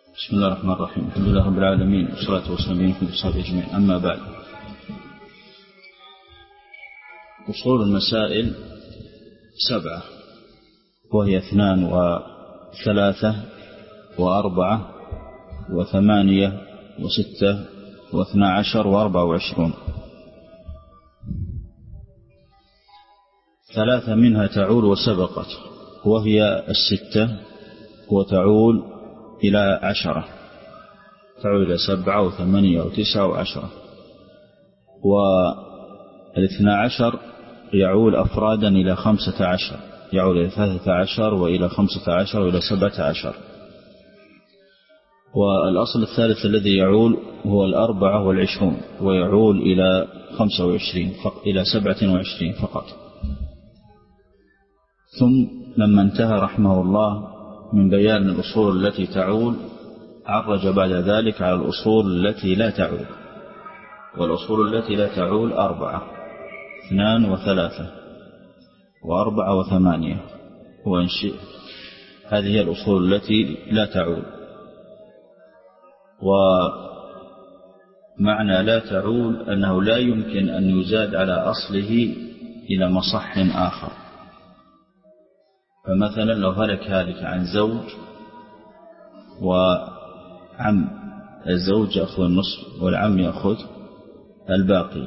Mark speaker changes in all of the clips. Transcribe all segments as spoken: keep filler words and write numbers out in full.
Speaker 1: بسم الله الرحمن الرحيم. الحمد لله رب العالمين والصلاة والسلام على أشرف أجمعين. أما بعد، أصول المسائل سبعة، وهي اثنان وثلاثة وأربعة وثمانية وستة واثنى عشر وأربعة وعشرون. ثلاثة منها تعول وسبقت، وهي الستة، وتعول إلى عشرة، تعول إلى سبعة وثمانية وتسعة وعشرة. والاثنى عشر يعول أفرادا إلى خمسة عشر، يعول إلى ثلاثة عشر وإلى خمسة عشر وإلى سبعة عشر. والأصل الثالث الذي يعول هو الأربعة والعشرون، ويعول إلى خمسة وعشرين إلى سبعة وعشرين فقط. ثم لما انتهى رحمه الله من بيان الأصول التي تعول، عرج بعد ذلك على الأصول التي لا تعول. والأصول التي لا تعول أربعة، اثنان وثلاثة وأربعة وثمانية وانشئ. هذه هي الأصول التي لا تعول. ومعنى لا تعول أنه لا يمكن أن يزاد على أصله إلى مصح آخر. فمثلا لو هلك هالك عن زوج وعم، الزوج يأخذ النصف والعم يأخذ الباقي،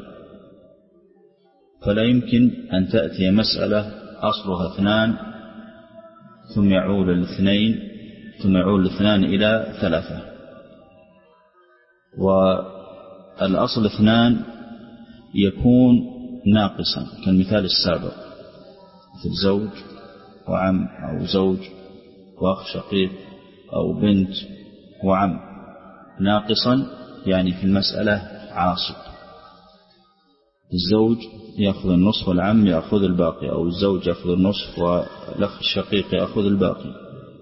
Speaker 1: فلا يمكن أن تأتي مسألة أصلها اثنان ثم يعول الاثنين ثم يعول الاثنان إلى ثلاثة. والأصل اثنان يكون ناقصا كالمثال السابق، مثل زوج وعم، أو زوج وأخ شقيق، أو بنت وعم. ناقصا يعني في المسألة عاصب، الزوج يأخذ النصف والعم يأخذ الباقي، أو الزوج يأخذ النصف والأخ الشقيق يأخذ الباقي.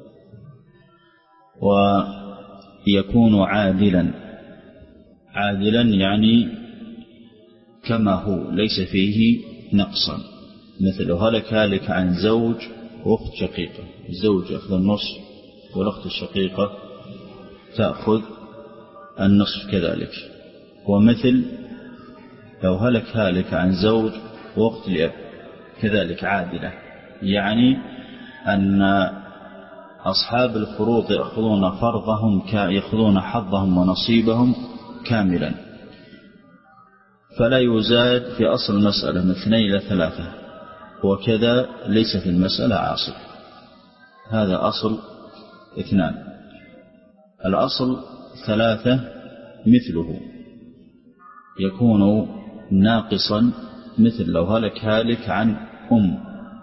Speaker 1: ويكون عادلا، عادلا يعني كما هو، ليس فيه نقصا. مثل هلك هالك عن زوج وأخت شقيقة، الزوج يأخذ النصف والأخت الشقيقة تأخذ النصف كذلك. ومثل لو هلك هالك عن زوج وأخت الأب كذلك عادلة، يعني أن أصحاب الفروض يأخذون فرضهم، يأخذون حظهم ونصيبهم كاملا، فلا يزاد في أصل المسألة من اثنين إلى ثلاثة. وكذا ليس في المسألة عاصب. هذا أصل اثنان. الأصل ثلاثة مثله يكون ناقصا، مثل لو هلك هالك عن أم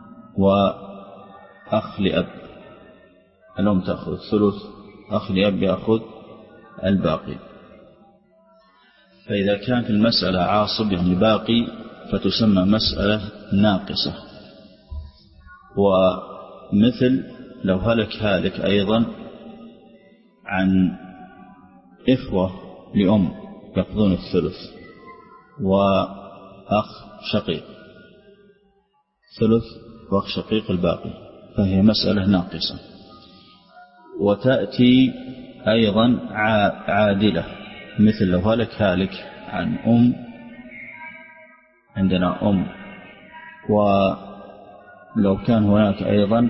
Speaker 1: وأخ لأب، الأم تأخذ الثلث، أخ لأب يأخذ الباقي. فإذا كان في المسألة عاصب يعني باقي، فتسمى مسألة ناقصة. ومثل لو هلك هالك أيضا عن إخوة لأم يأخذون الثلث، وأخ شقيق ثلث وأخ شقيق الباقي، فهي مسألة ناقصة. وتأتي أيضا عادلة، مثل لو هلك هالك عن أم، عندنا أم، ولو كان هناك أيضا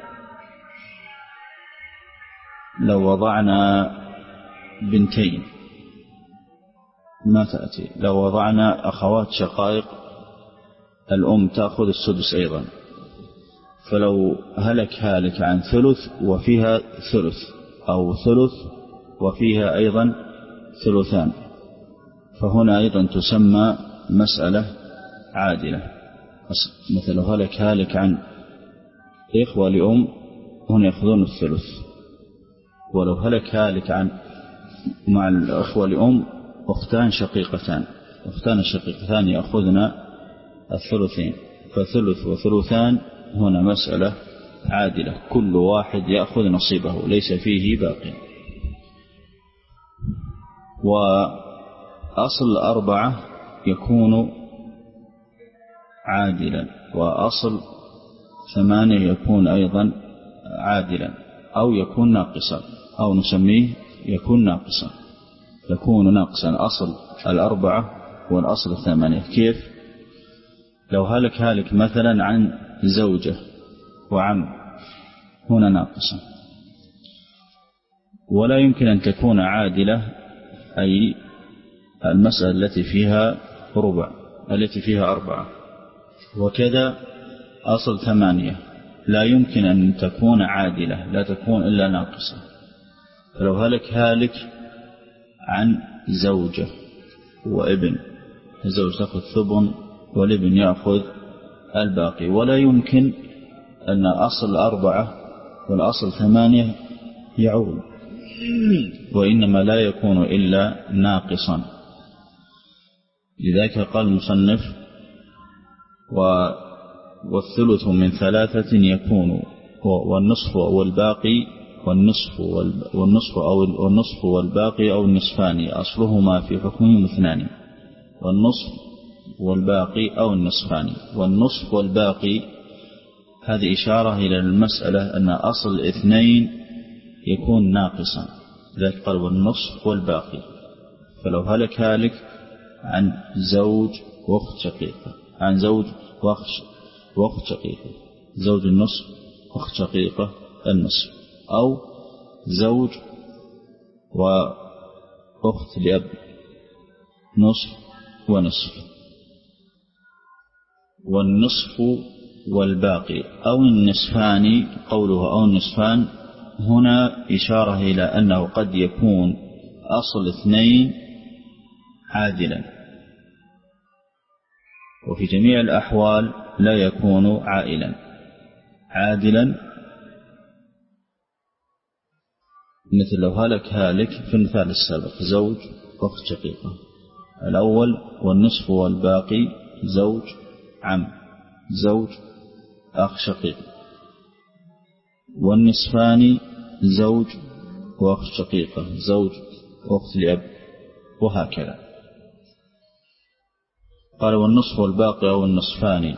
Speaker 1: لو وضعنا بنتين ما تأتي. لو وضعنا أخوات شقائق، الأم تأخذ السدس أيضا. فلو هلك هالك عن ثلث وفيها ثلث، أو ثلث وفيها أيضا ثلثان، فهنا أيضا تسمى مسألة عادلة. مثل لو هلك هالك عن إخوة لأم، هنا يأخذون الثلث. ولو هلك هالك عن مع الأخوة لأم أختان شقيقتان، أختان الشقيقتان يأخذن الثلثين، فثلث وثلثان هنا مسألة عادلة، كل واحد يأخذ نصيبه ليس فيه باقي. وأصل أربعة يكون عادلا، وأصل ثمانية يكون أيضا عادلا، أو يكون ناقصا، أو نسميه يكون ناقصا، يكون ناقصا أصل الأربعة والأصل الثمانية. كيف؟ لو هلك هالك مثلا عن زوجة وعم هنا ناقصا، ولا يمكن أن تكون عادلة، أي المسألة التي فيها ربع التي فيها أربعة. وكذا أصل ثمانية لا يمكن أن تكون عادلة، لا تكون إلا ناقصة. فلو هلك هالك عن زوجة وابن، الزوج تأخذ ثمن والابن يأخذ الباقي، ولا يمكن أن أصل أربعة والأصل ثمانية يعود، وإنما لا يكون إلا ناقصا. لذلك قال المصنف: والثلث من ثلاثة يكون، والنصف والباقي والنصف والنصف أو والنصف والباقي أو النصفان أصلهما في حكمهم اثنان، والنصف والباقي أو النصفان. والنصف والباقي هذه إشارة إلى المسألة أن أصل اثنين يكون ناقصا، ذلك قال والنصف والباقي. فلو هلك هالك عن زوج واخت شقيقة، عن زوج واخت شقيقة، زوج النصف واخت شقيقة النصف، أو زوج وأخت لأب نصف ونصف، والنصف والباقي أو النصفان. قوله أو النصفان هنا إشارة إلى أنه قد يكون أصل اثنين عادلا، وفي جميع الأحوال لا يكون عائلا. عادلا مثل لو هلك هالك في المثال السابق زوج واخت شقيقة، الأول والنصف والباقي زوج عم زوج أخ شقيق، والنصفان زوج وأخت شقيقة زوج وأخت لأب، وهكذا. قال والنصف والباقي أو النصفان،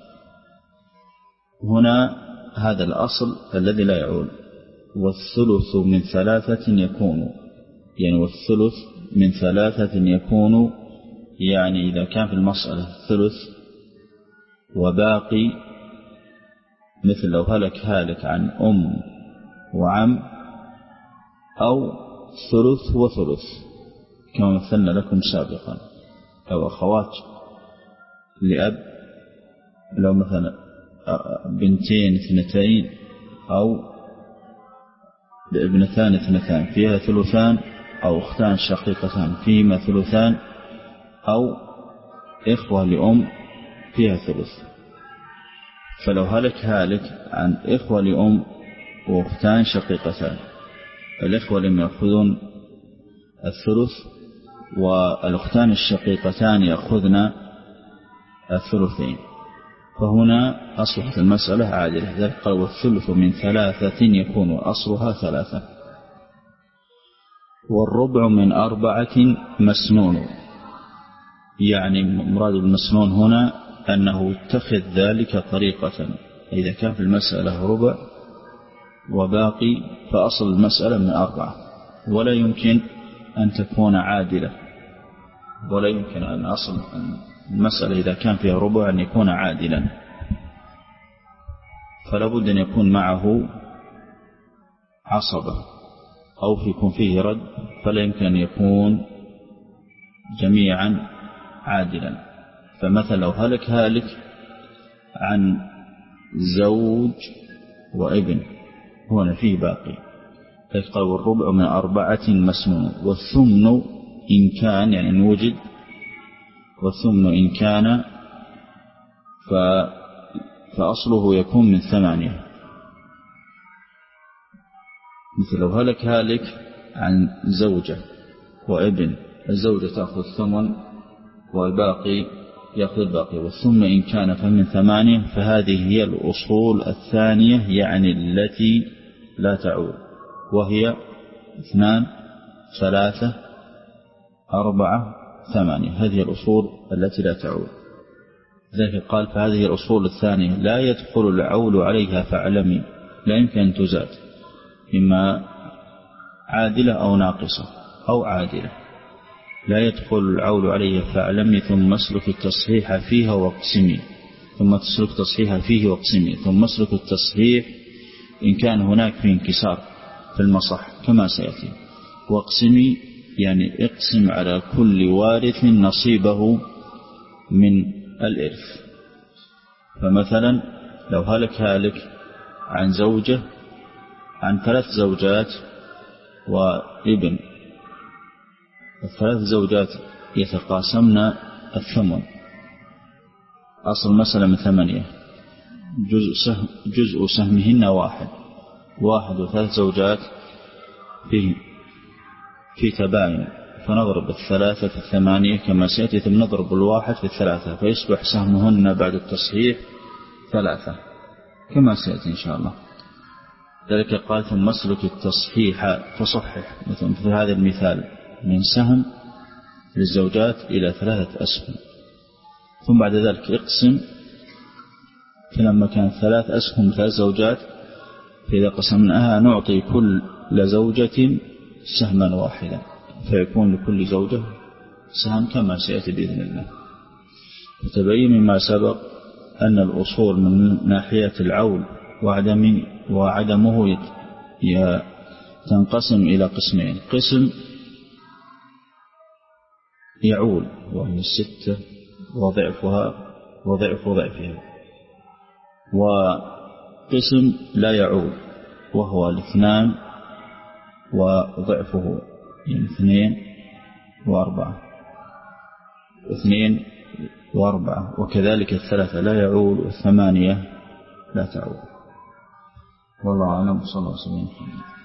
Speaker 1: هنا هذا الأصل الذي لا يعول. والثلث من ثلاثة يكون، يعني والثلث من ثلاثة يكون، يعني إذا كان في المسألة ثلث وباقي، مثل لو هلك هالك عن أم وعم، أو ثلث وثلث كما مثلنا لكم سابقا، أو أخوات لأب، لو مثلا بنتين اثنتين أو ابنتان اثنتان فيها ثلثان، أو أختان شقيقتان فيهما ثلثان، أو إخوة لأم فيها ثلث. فلو هلك هالك عن إخوة لأم وأختان شقيقتان، الإخوة لم يأخذون الثلث، والأختان الشقيقتان يأخذن الثلثين، فهنا أصبحت المسألة عادلة. ذلك قال والثلث من ثلاثة يكون أصلها ثلاثة. والربع من أربعة مسنون، يعني مراد المسنون هنا أنه اتخذ ذلك طريقة. إذا كان في المسألة ربع وباقي فأصل المسألة من أربعة، ولا يمكن أن تكون عادلة، ولا يمكن أن أصل المسألة إذا كان فيها ربع أن يكون عادلا، فلا بد أن يكون معه عصبة أو يكون فيه رد، فلا يمكن أن يكون جميعا عادلا. فمثلا لو هلك هالك عن زوج وابن هنا فيه باقي، فيقال والربع من أربعة مسنون. والثمن إن كان، يعني إن وجد، والثمن إن كان ف... فأصله يكون من ثمانية. مثل لو هلك هالك عن زوجة وابن، الزوجة تأخذ ثمن والباقي يأخذ الباقي، والثمن إن كان فمن ثمانية، فهذه هي الأصول الثانية، يعني التي لا تعود، وهي اثنان ثلاثة أربعة ثمانية. هذه الأصول التي لا تعود. ذلك قال فهذه الأصول الثانية لا يدخل العول عليها فاعلمي، لا يمكن أن تزاد، مما عادلة أو ناقصة أو عادلة. لا يدخل العول عليه فاعلمي ثم اسلك التصحيح فيها واقسمي ثم تسلك تصحيح فيه واقسمي ثم اسلك التصحيح إن كان هناك في انكسار في المصح كما سيأتي. واقسمي يعني اقسم على كل وارث نصيبه من الإرث. فمثلا لو هلك هالك عن زوجة عن ثلاث زوجات وابن، الثلاث زوجات يتقاسمن الثمن، أصل مسألة من ثمانية، جزء, سهم جزء سهمهن واحد واحد وثلاث زوجات فيه في تباين، فنضرب الثلاثة في الثمانية كما سيأتي، ثم نضرب الواحد في الثلاثة فيصبح سهمهن بعد التصحيح ثلاثة كما سيأتي إن شاء الله. ذلك قال ثم اسلك التصحيح فصحح مثل هذا المثال من سهم للزوجات إلى ثلاثة أسهم، ثم بعد ذلك اقسم، فلما كان ثلاث أسهم ثلاث زوجات فإذا قسمناها نعطي كل زوجة سهما واحدا فيكون لكل زوجة سهم كما سيأتي بإذن الله. وتبين مما سبق أن الأصول من ناحية العول وعدم وعدمه تنقسم إلى قسمين: قسم يعول وهي الستة وضعفها وضعف ضعفها، وقسم لا يعول وهو الاثنان وضعفه، يعني اثنين وأربعة اثنين وأربعة، وكذلك الثلاثة لا يعول والثمانية لا تعول. والله أعلم. صلى الله عليه وسلم.